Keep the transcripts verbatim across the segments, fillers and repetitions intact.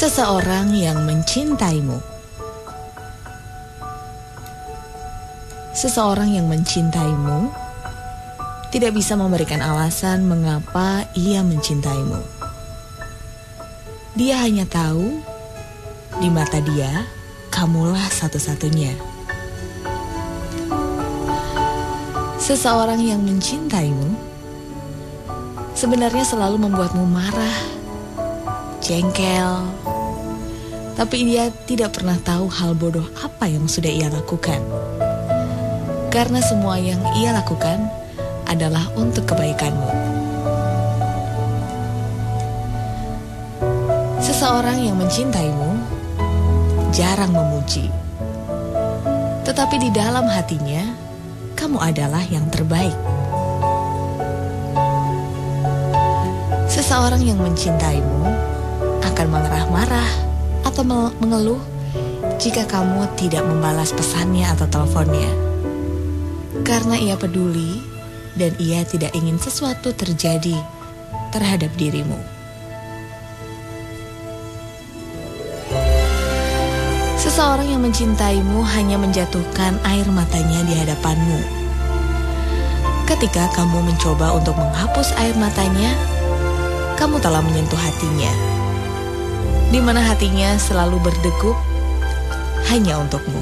Seseorang yang mencintaimu. Seseorang yang mencintaimu tidak bisa memberikan alasan mengapa ia mencintaimu. Dia hanya tahu, di mata dia, kamulah satu-satunya. Seseorang yang mencintaimu sebenarnya selalu membuatmu marah, jengkel, tapi dia tidak pernah tahu hal bodoh apa yang sudah ia lakukan. Karena semua yang ia lakukan adalah untuk kebaikanmu. Seseorang yang mencintaimu jarang memuji, tetapi di dalam hatinya kamu adalah yang terbaik. Seseorang yang mencintaimu akan marah-marah atau mengeluh jika kamu tidak membalas pesannya atau teleponnya, karena ia peduli dan ia tidak ingin sesuatu terjadi terhadap dirimu. Seseorang yang mencintaimu hanya menjatuhkan air matanya di hadapanmu. Ketika kamu mencoba untuk menghapus air matanya, kamu telah menyentuh hatinya, di mana hatinya selalu berdegup hanya untukmu.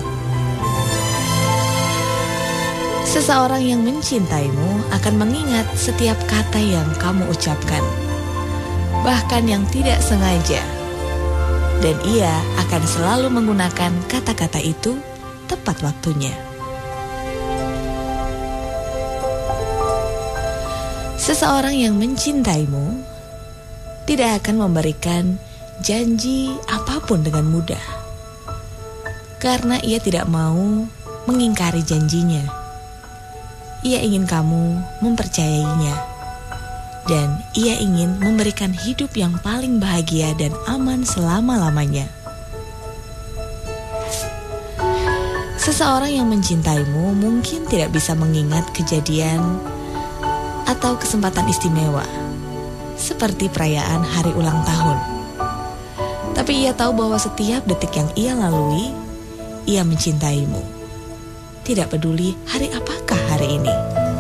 Seseorang yang mencintaimu akan mengingat setiap kata yang kamu ucapkan, bahkan yang tidak sengaja, dan ia akan selalu menggunakan kata-kata itu tepat waktunya. Seseorang yang mencintaimu tidak akan memberikan janji apapun dengan mudah, karena ia tidak mau mengingkari janjinya. Ia ingin kamu mempercayainya, dan ia ingin memberikan hidup yang paling bahagia dan aman selama-lamanya. Seseorang yang mencintaimu mungkin tidak bisa mengingat kejadian atau kesempatan istimewa, seperti perayaan hari ulang tahun. Tapi ia tahu bahwa setiap detik yang ia lalui, ia mencintaimu. Tidak peduli hari apakah hari ini.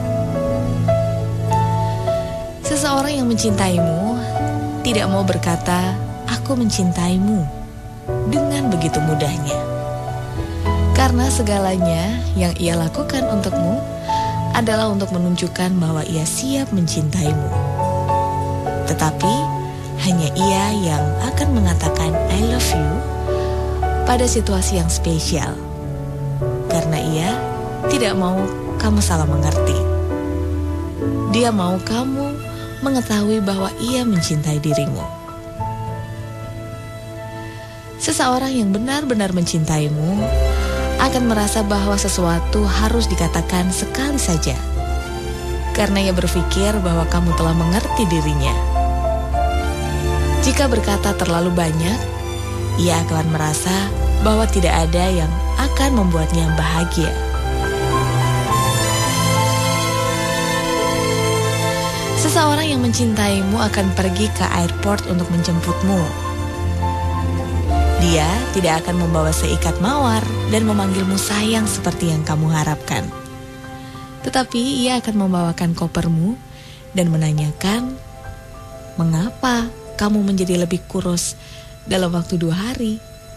Seseorang yang mencintaimu tidak mau berkata, "Aku mencintaimu," dengan begitu mudahnya. Karena segalanya yang ia lakukan untukmu adalah untuk menunjukkan bahwa ia siap mencintaimu. Tetapi hanya ia yang akan mengatakan I love you pada situasi yang spesial, karena ia tidak mau kamu salah mengerti. Dia mau kamu mengetahui bahwa ia mencintai dirimu. Seseorang yang benar-benar mencintaimu akan merasa bahwa sesuatu harus dikatakan sekali saja, karena ia berpikir bahwa kamu telah mengerti dirinya. Jika berkata terlalu banyak, ia akan merasa bahwa tidak ada yang akan membuatnya bahagia. Seseorang yang mencintaimu akan pergi ke airport untuk menjemputmu. Dia tidak akan membawa seikat mawar dan memanggilmu sayang seperti yang kamu harapkan. Tetapi ia akan membawakan kopermu dan menanyakan, "Mengapa kamu menjadi lebih kurus dalam waktu dua hari?"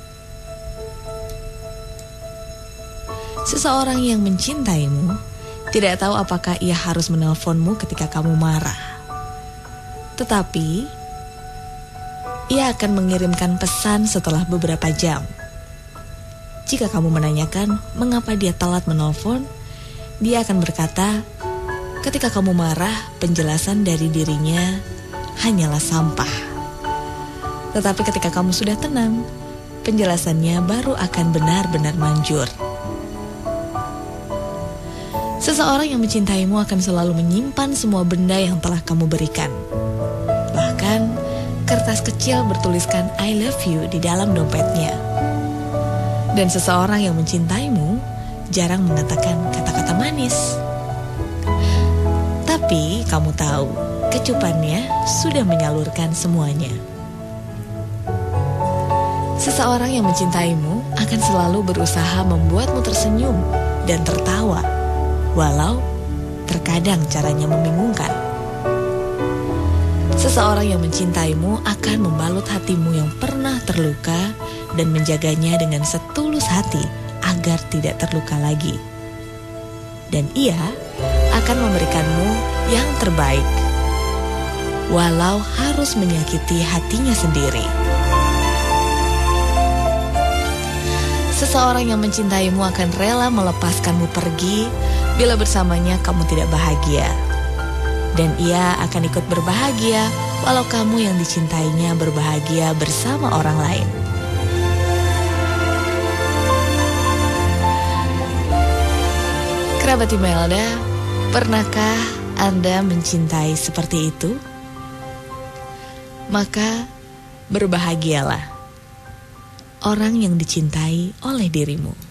Seseorang yang mencintaimu tidak tahu apakah ia harus menelponmu ketika kamu marah. Tetapi ia akan mengirimkan pesan setelah beberapa jam. Jika kamu menanyakan mengapa dia telat menelpon, dia akan berkata, ketika kamu marah, penjelasan dari dirinya hanyalah sampah. Tetapi ketika kamu sudah tenang, penjelasannya baru akan benar-benar manjur. Seseorang yang mencintaimu akan selalu menyimpan semua benda yang telah kamu berikan. Bahkan, kertas kecil bertuliskan I love you di dalam dompetnya. Dan seseorang yang mencintaimu jarang mengatakan kata-kata manis. Tapi kamu tahu, kecupannya sudah menyalurkan semuanya. Seseorang yang mencintaimu akan selalu berusaha membuatmu tersenyum dan tertawa, walau terkadang caranya membingungkan. Seseorang yang mencintaimu akan membalut hatimu yang pernah terluka dan menjaganya dengan setulus hati agar tidak terluka lagi. Dan ia akan memberikanmu yang terbaik, walau harus menyakiti hatinya sendiri. Seseorang yang mencintaimu akan rela melepaskanmu pergi bila bersamanya kamu tidak bahagia. Dan ia akan ikut berbahagia walau kamu yang dicintainya berbahagia bersama orang lain. Kerabat Imelda, pernahkah Anda mencintai seperti itu? Maka berbahagialah orang yang dicintai oleh dirimu.